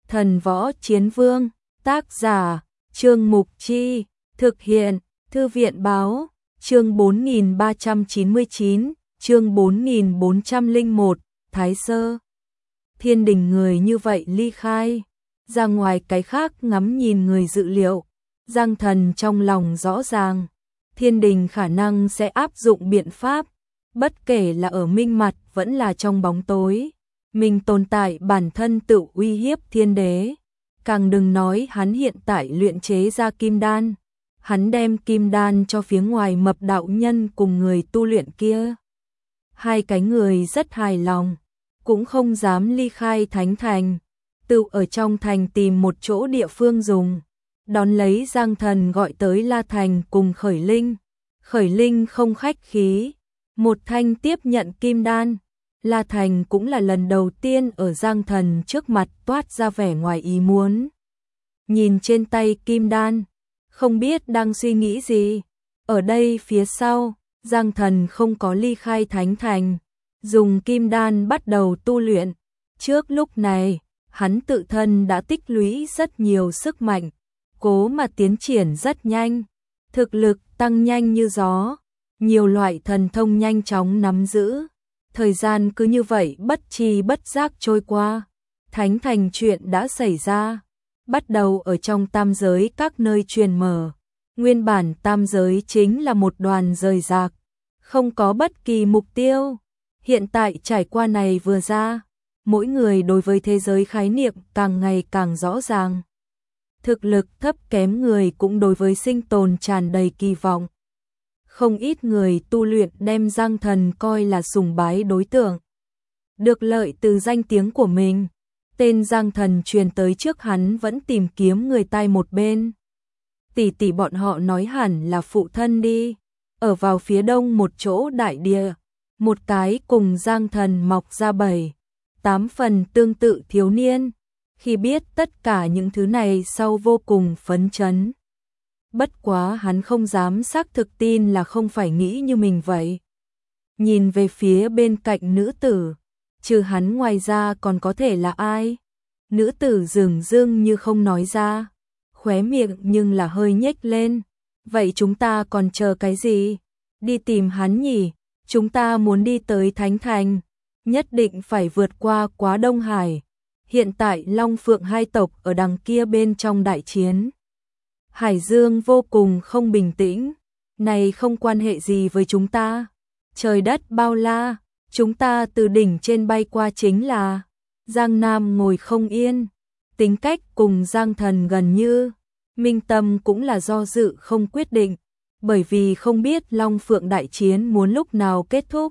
Thần Võ Chiến Vương, tác giả, Trương Mục Chi, thực hiện, Thư viện Báo, chương 4399, chương 4401, Thái Sơ. Thiên Đình người như vậy ly khai, ra ngoài cái khác ngắm nhìn người dự liệu, Giang Thần trong lòng rõ ràng, Thiên Đình khả năng sẽ áp dụng biện pháp, bất kể là ở minh mặt vẫn là trong bóng tối. Mình tồn tại bản thân tự uy hiếp thiên đế, càng đừng nói hắn hiện tại luyện chế ra kim đan, hắn đem kim đan cho phía ngoài mập đạo nhân cùng người tu luyện kia. Hai cái người rất hài lòng, cũng không dám ly khai thánh thành, tự ở trong thành tìm một chỗ địa phương dùng, đón lấy Giang Thần gọi tới La Thành cùng Khởi Linh không khách khí, một thanh tiếp nhận kim đan. La Thành cũng là lần đầu tiên ở Giang Thần trước mặt toát ra vẻ ngoài ý muốn. Nhìn trên tay kim đan, không biết đang suy nghĩ gì. Ở đây phía sau, Giang Thần không có ly khai thánh thành, dùng kim đan bắt đầu tu luyện. Trước lúc này, hắn tự thân đã tích lũy rất nhiều sức mạnh, cố mà tiến triển rất nhanh, thực lực tăng nhanh như gió, nhiều loại thần thông nhanh chóng nắm giữ. Thời gian cứ như vậy bất tri bất giác trôi qua, thánh thành chuyện đã xảy ra, bắt đầu ở trong tam giới các nơi truyền mở. Nguyên bản tam giới chính là một đoàn rời rạc, không có bất kỳ mục tiêu. Hiện tại trải qua này vừa ra, mỗi người đối với thế giới khái niệm càng ngày càng rõ ràng. Thực lực thấp kém người cũng đối với sinh tồn tràn đầy kỳ vọng. Không ít người tu luyện đem Giang Thần coi là sùng bái đối tượng. Được lợi từ danh tiếng của mình, tên Giang Thần truyền tới trước hắn vẫn tìm kiếm người tai một bên. Tỷ bọn họ nói hẳn là phụ thân đi, ở vào phía đông một chỗ đại địa, một cái cùng Giang Thần mọc ra 7-8 phần tương tự thiếu niên. Khi biết tất cả những thứ này sau vô cùng phấn chấn. Bất quá hắn không dám xác thực tin là không phải nghĩ như mình vậy. Nhìn về phía bên cạnh nữ tử, trừ hắn ngoài ra còn có thể là ai? Nữ tử dửng dưng như không nói ra, khóe miệng nhưng là hơi nhếch lên. Vậy chúng ta còn chờ cái gì? Đi tìm hắn nhỉ? Chúng ta muốn đi tới Thánh Thành, nhất định phải vượt qua Quá Đông Hải. Hiện tại Long Phượng hai tộc ở đằng kia bên trong đại chiến. Hải Dương vô cùng không bình tĩnh, này không quan hệ gì với chúng ta. Trời đất bao la, chúng ta từ đỉnh trên bay qua chính là. Giang Nam ngồi không yên, tính cách cùng Giang Thần gần như. Minh tâm cũng là do dự không quyết định, bởi vì không biết Long Phượng đại chiến muốn lúc nào kết thúc.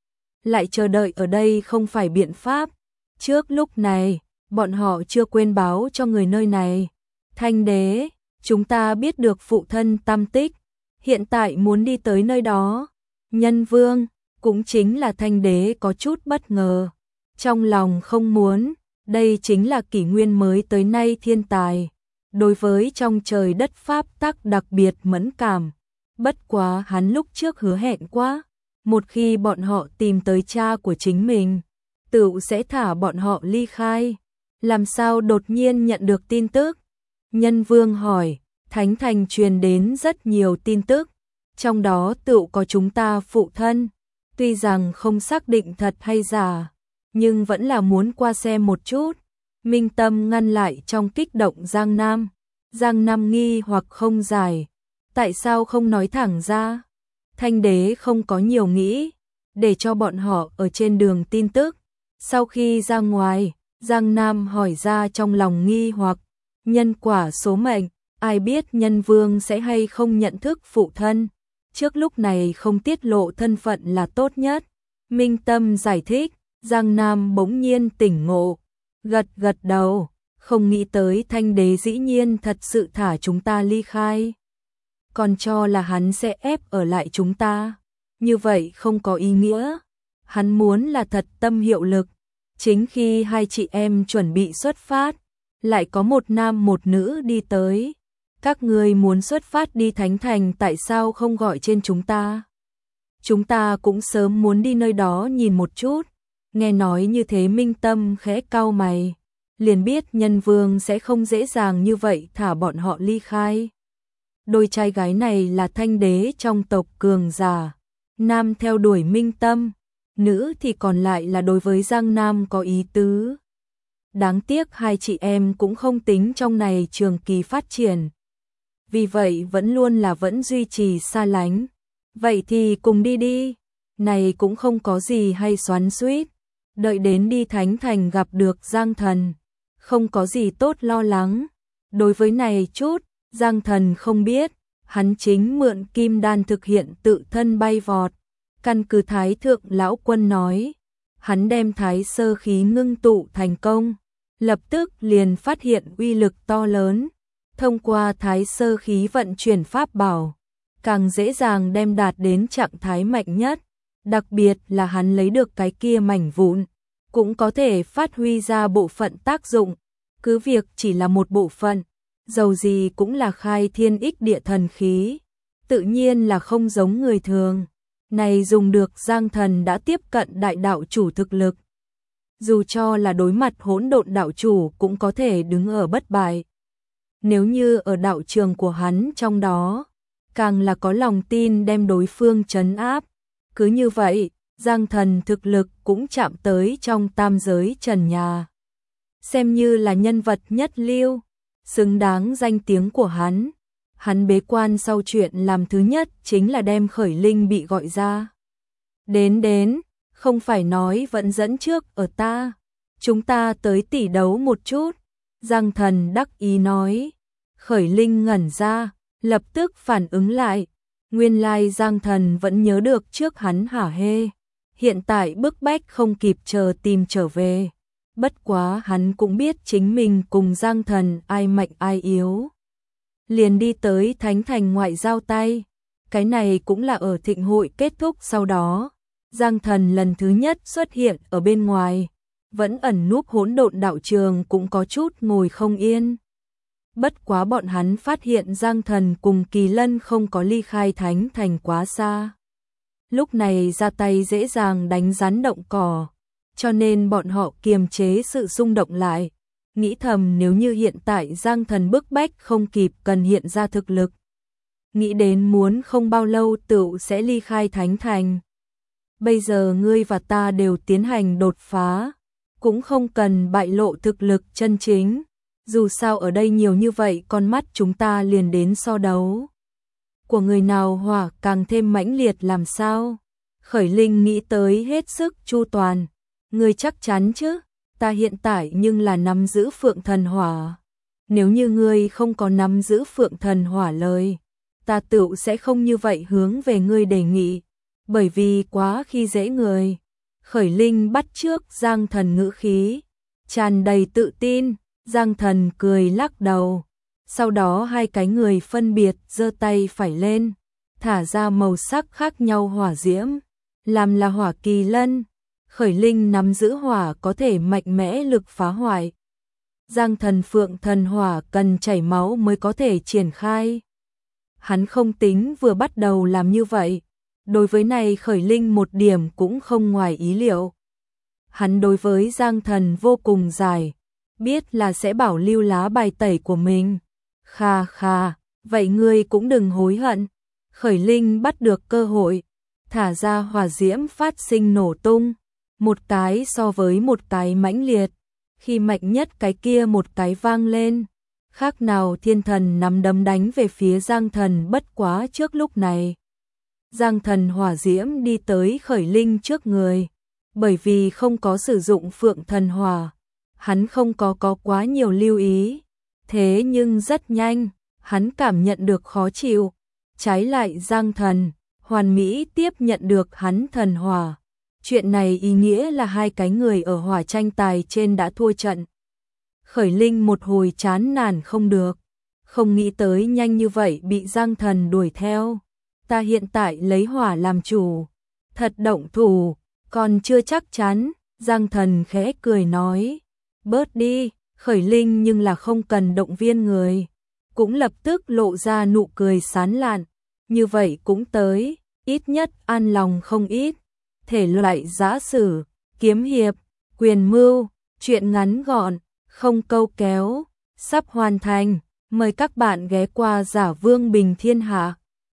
Lại chờ đợi ở đây không phải biện pháp. Trước lúc này, bọn họ chưa quên báo cho người nơi này. Thanh đế, chúng ta biết được phụ thân tam tích, hiện tại muốn đi tới nơi đó. Nhân Vương, cũng chính là Thanh đế có chút bất ngờ. Trong lòng không muốn, đây chính là kỷ nguyên mới tới nay thiên tài. Đối với trong trời đất pháp tắc đặc biệt mẫn cảm. Bất quá hắn lúc trước hứa hẹn quá, một khi bọn họ tìm tới cha của chính mình, tự sẽ thả bọn họ ly khai. Làm sao đột nhiên nhận được tin tức? Nhân Vương hỏi, Thánh Thành truyền đến rất nhiều tin tức, trong đó tự có chúng ta phụ thân. Tuy rằng không xác định thật hay giả, nhưng vẫn là muốn qua xem một chút. Minh tâm ngăn lại trong kích động Giang Nam. Giang Nam nghi hoặc không giải, tại sao không nói thẳng ra? Thanh đế không có nhiều nghĩ, để cho bọn họ ở trên đường tin tức. Sau khi ra ngoài, Giang Nam hỏi ra trong lòng nghi hoặc, nhân quả số mệnh, ai biết Nhân Vương sẽ hay không nhận thức phụ thân. Trước lúc này không tiết lộ thân phận là tốt nhất. Minh tâm giải thích, Giang Nam bỗng nhiên tỉnh ngộ, gật đầu, không nghĩ tới Thanh đế dĩ nhiên thật sự thả chúng ta ly khai. Còn cho là hắn sẽ ép ở lại chúng ta, như vậy không có ý nghĩa. Hắn muốn là thật tâm hiệu lực. Chính khi hai chị em chuẩn bị xuất phát, lại có một nam một nữ đi tới. Các người muốn xuất phát đi Thánh Thành, tại sao không gọi trên chúng ta? Chúng ta cũng sớm muốn đi nơi đó nhìn một chút. Nghe nói như thế Minh tâm khẽ cau mày. liền biết nhân vương sẽ không dễ dàng như vậy thả bọn họ ly khai. Đôi trai gái này là thanh đế trong tộc cường giả, nam theo đuổi minh tâm, nữ thì còn lại là đối với Giang Nam có ý tứ. Đáng tiếc hai chị em cũng không tính trong này trường kỳ phát triển. Vì vậy vẫn duy trì xa lánh. Vậy thì cùng đi đi. Này cũng không có gì hay xoắn xuýt. Đợi đến đi Thánh Thành gặp được Giang Thần. Không có gì tốt lo lắng. Đối với này chút, Giang Thần không biết. Hắn chính mượn kim đan thực hiện tự thân bay vọt. Căn cứ Thái Thượng Lão Quân nói. Hắn đem thái sơ khí ngưng tụ thành công. Lập tức liền phát hiện uy lực to lớn. Thông qua thái sơ khí vận chuyển pháp bảo, càng dễ dàng đem đạt đến trạng thái mạnh nhất. Đặc biệt là hắn lấy được cái kia mảnh vụn, cũng có thể phát huy ra bộ phận tác dụng. Cứ việc chỉ là một bộ phận, dầu gì cũng là khai thiên ích địa thần khí. Tự nhiên là không giống người thường. Này dùng được Giang Thần đã tiếp cận đại đạo chủ thực lực. Dù cho là đối mặt hỗn độn đạo chủ cũng có thể đứng ở bất bại. Nếu như ở đạo trường của hắn trong đó, càng là có lòng tin đem đối phương trấn áp. Cứ như vậy, Giang Thần thực lực cũng chạm tới trong tam giới trần nhà. Xem như là nhân vật nhất lưu, xứng đáng danh tiếng của hắn. Hắn bế quan sau chuyện làm thứ nhất chính là đem Khởi Linh bị gọi ra. Đến, không phải nói vẫn dẫn trước ở ta. Chúng ta tới tỷ đấu một chút. Giang Thần đắc ý nói. Khởi Linh ngẩn ra, lập tức phản ứng lại. Nguyên lai Giang Thần vẫn nhớ được trước hắn hả hê. Hiện tại bức bách không kịp chờ tìm trở về. Bất quá hắn cũng biết chính mình cùng Giang Thần ai mạnh ai yếu. Liền đi tới Thánh Thành ngoại giao tay. Cái này cũng là ở thịnh hội kết thúc sau đó. Giang Thần lần thứ nhất xuất hiện ở bên ngoài. Vẫn ẩn núp hỗn độn đạo trường cũng có chút ngồi không yên. Bất quá bọn hắn phát hiện Giang Thần cùng Kỳ Lân không có ly khai Thánh Thành quá xa. Lúc này ra tay dễ dàng đánh rắn động cỏ, cho nên bọn họ kiềm chế sự xung động lại. Nghĩ thầm nếu như hiện tại Giang Thần bức bách không kịp cần hiện ra thực lực. Nghĩ đến muốn không bao lâu tựu sẽ ly khai Thánh Thành. Bây giờ ngươi và ta đều tiến hành đột phá, cũng không cần bại lộ thực lực chân chính. Dù sao ở đây nhiều như vậy con mắt chúng ta liền đến so đấu. Của người nào hỏa càng thêm mãnh liệt làm sao? Khởi Linh nghĩ tới hết sức chu toàn. Ngươi chắc chắn chứ? Ta hiện tại nhưng là nắm giữ Phượng Thần Hỏa. Nếu như ngươi không có nắm giữ Phượng Thần Hỏa lời, ta tựu sẽ không như vậy hướng về ngươi đề nghị. Bởi vì quá khi dễ người. Khởi Linh bắt chước Giang Thần ngữ khí, tràn đầy tự tin. Giang Thần cười lắc đầu. Sau đó hai cái người phân biệt giơ tay phải lên, thả ra màu sắc khác nhau hỏa diễm, làm là hỏa kỳ lân. Khởi Linh nắm giữ hỏa có thể mạnh mẽ lực phá hoại. Giang Thần Phượng Thần Hỏa cần chảy máu mới có thể triển khai. Hắn không tính vừa bắt đầu làm như vậy. Đối với này Khởi Linh một điểm cũng không ngoài ý liệu. Hắn đối với Giang Thần vô cùng giải, biết là sẽ bảo lưu lá bài tẩy của mình. Kha, vậy ngươi cũng đừng hối hận. Khởi Linh bắt được cơ hội, thả ra hỏa diễm phát sinh nổ tung. Một cái so với một cái mãnh liệt. Khi mạnh nhất cái kia một cái vang lên. Khác nào thiên thần nắm đấm đánh về phía Giang Thần bất quá trước lúc này. Giang Thần hỏa diễm đi tới Khởi Linh trước người. Bởi vì không có sử dụng Phượng Thần Hỏa, hắn không có quá nhiều lưu ý. Thế nhưng rất nhanh, hắn cảm nhận được khó chịu. Trái lại Giang Thần, hoàn mỹ tiếp nhận được hắn thần hỏa. Chuyện này ý nghĩa là hai cái người ở hỏa tranh tài trên đã thua trận. Khởi Linh một hồi chán nản không được. Không nghĩ tới nhanh như vậy bị Giang Thần đuổi theo. Ta hiện tại lấy hỏa làm chủ. Thật động thủ, còn chưa chắc chắn. Giang Thần khẽ cười nói. Bớt đi. Khởi Linh nhưng là không cần động viên người. Cũng lập tức lộ ra nụ cười sán lạn. Như vậy cũng tới, ít nhất an lòng không ít. Thể loại giã sử, kiếm hiệp, quyền mưu, chuyện ngắn gọn, không câu kéo, sắp hoàn thành. Mời các bạn ghé qua Giả Vương Bình Thiên Hạ.